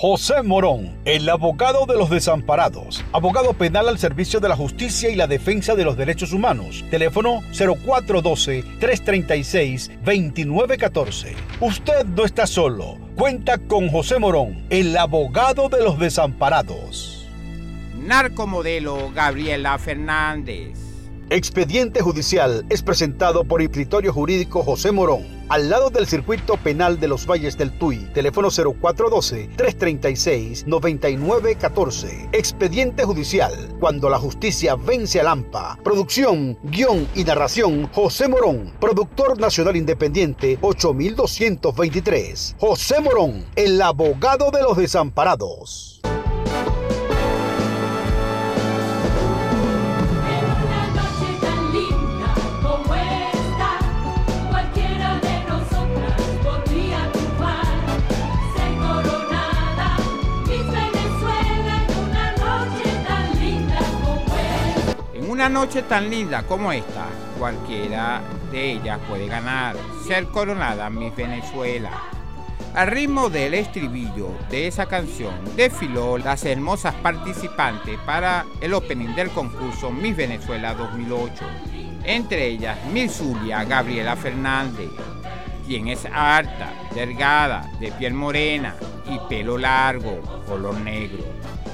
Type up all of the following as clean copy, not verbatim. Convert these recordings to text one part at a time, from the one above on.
José Morón, el abogado de los desamparados. Abogado penal al servicio de la justicia y la defensa de los derechos humanos. Teléfono 0412-336-2914. Usted no está solo. Cuenta con José Morón, el abogado de los desamparados. Narcomodelo Gabriela Fernández. Expediente judicial es presentado por Escritorio Jurídico José Morón, al lado del Circuito Penal de los Valles del Tuy. Teléfono 0412-336-9914. Expediente judicial, cuando la justicia vence al AMPA. Producción, guión y narración, José Morón. Productor nacional independiente, 8223. José Morón, el abogado de los desamparados. Una noche tan linda como esta, cualquiera de ellas puede ganar, ser coronada Miss Venezuela. Al ritmo del estribillo de esa canción, desfiló las hermosas participantes para el opening del concurso Miss Venezuela 2008. Entre ellas, Miss Zulia Gabriela Fernández, quien es alta, delgada, de piel morena y pelo largo, color negro.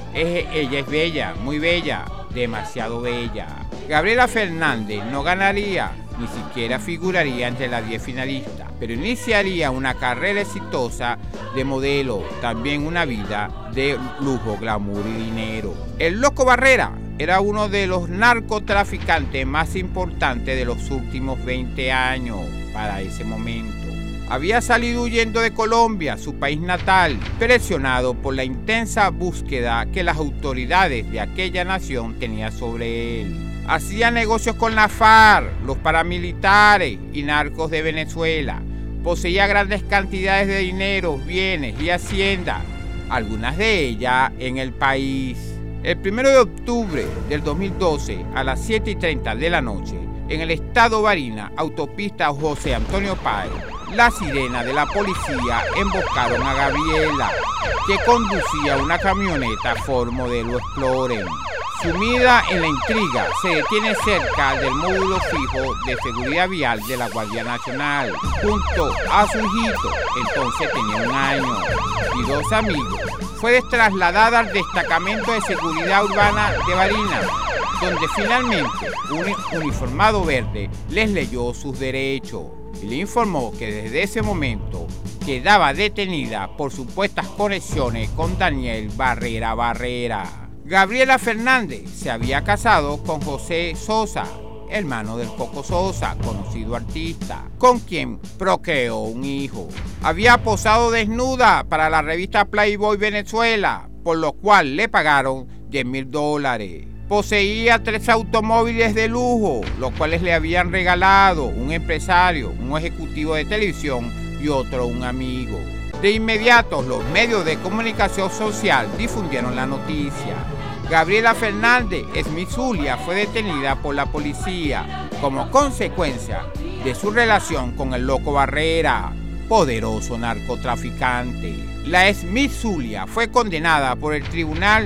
Ella es bella, muy bella, demasiado bella. Gabriela Fernández no ganaría, ni siquiera figuraría entre las 10 finalistas, pero iniciaría una carrera exitosa de modelo, también una vida de lujo, glamour y dinero. El Loco Barrera era uno de los narcotraficantes más importantes de los últimos 20 años para ese momento. Había salido huyendo de Colombia, su país natal, presionado por la intensa búsqueda que las autoridades de aquella nación tenían sobre él. Hacía negocios con la FARC, los paramilitares y narcos de Venezuela. Poseía grandes cantidades de dinero, bienes y hacienda, algunas de ellas en el país. El 1 de octubre del 2012, a las 7:30 de la noche, en el estado Barinas, autopista José Antonio Páez, la sirena de la policía emboscaron a Gabriela, que conducía una camioneta Ford modelo Explorer. Sumida en la intriga, se detiene cerca del módulo fijo de seguridad vial de la Guardia Nacional, junto a su hijito, entonces tenía 1 año, y 2 amigos. Fue trasladada al destacamento de seguridad urbana de Barinas, donde finalmente un uniformado verde les leyó sus derechos y le informó que desde ese momento quedaba detenida por supuestas conexiones con Daniel Barrera. Gabriela Fernández se había casado con José Sosa, hermano del Coco Sosa, conocido artista, con quien procreó un hijo. Había posado desnuda para la revista Playboy Venezuela, por lo cual le pagaron $10,000. Poseía 3 automóviles de lujo, los cuales le habían regalado un empresario, un ejecutivo de televisión y otro un amigo. De inmediato, los medios de comunicación social difundieron la noticia. Gabriela Fernández, Miss Zulia, fue detenida por la policía como consecuencia de su relación con el Loco Barrera, poderoso narcotraficante. La Miss Zulia fue condenada por el Tribunal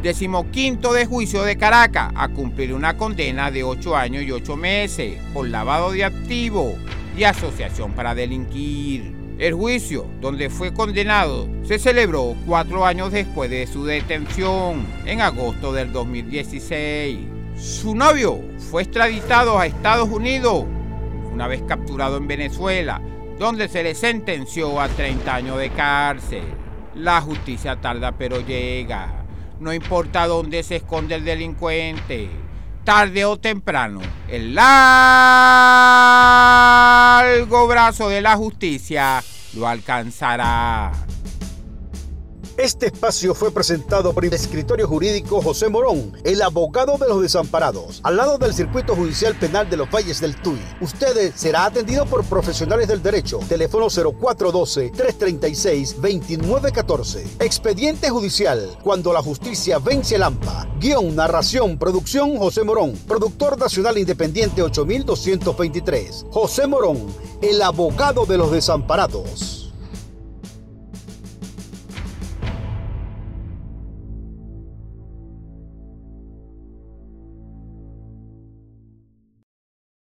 15º de Juicio de Caracas a cumplir una condena de 8 años y 8 meses por lavado de activos y asociación para delinquir. El juicio, donde fue condenado, se celebró 4 años después de su detención, en agosto del 2016. Su novio fue extraditado a Estados Unidos, una vez capturado en Venezuela, donde se le sentenció a 30 años de cárcel. La justicia tarda pero llega. No importa dónde se esconde el delincuente, tarde o temprano, el largo brazo de la justicia lo alcanzará. Este espacio fue presentado por el Escritorio Jurídico José Morón, el abogado de los desamparados, al lado del Circuito Judicial Penal de los Valles del Tuy. Usted será atendido por profesionales del derecho. Teléfono 0412-336-2914. Expediente judicial, cuando la justicia vence el AMPA. Guión, narración, producción José Morón. Productor nacional independiente 8223. José Morón, el abogado de los desamparados.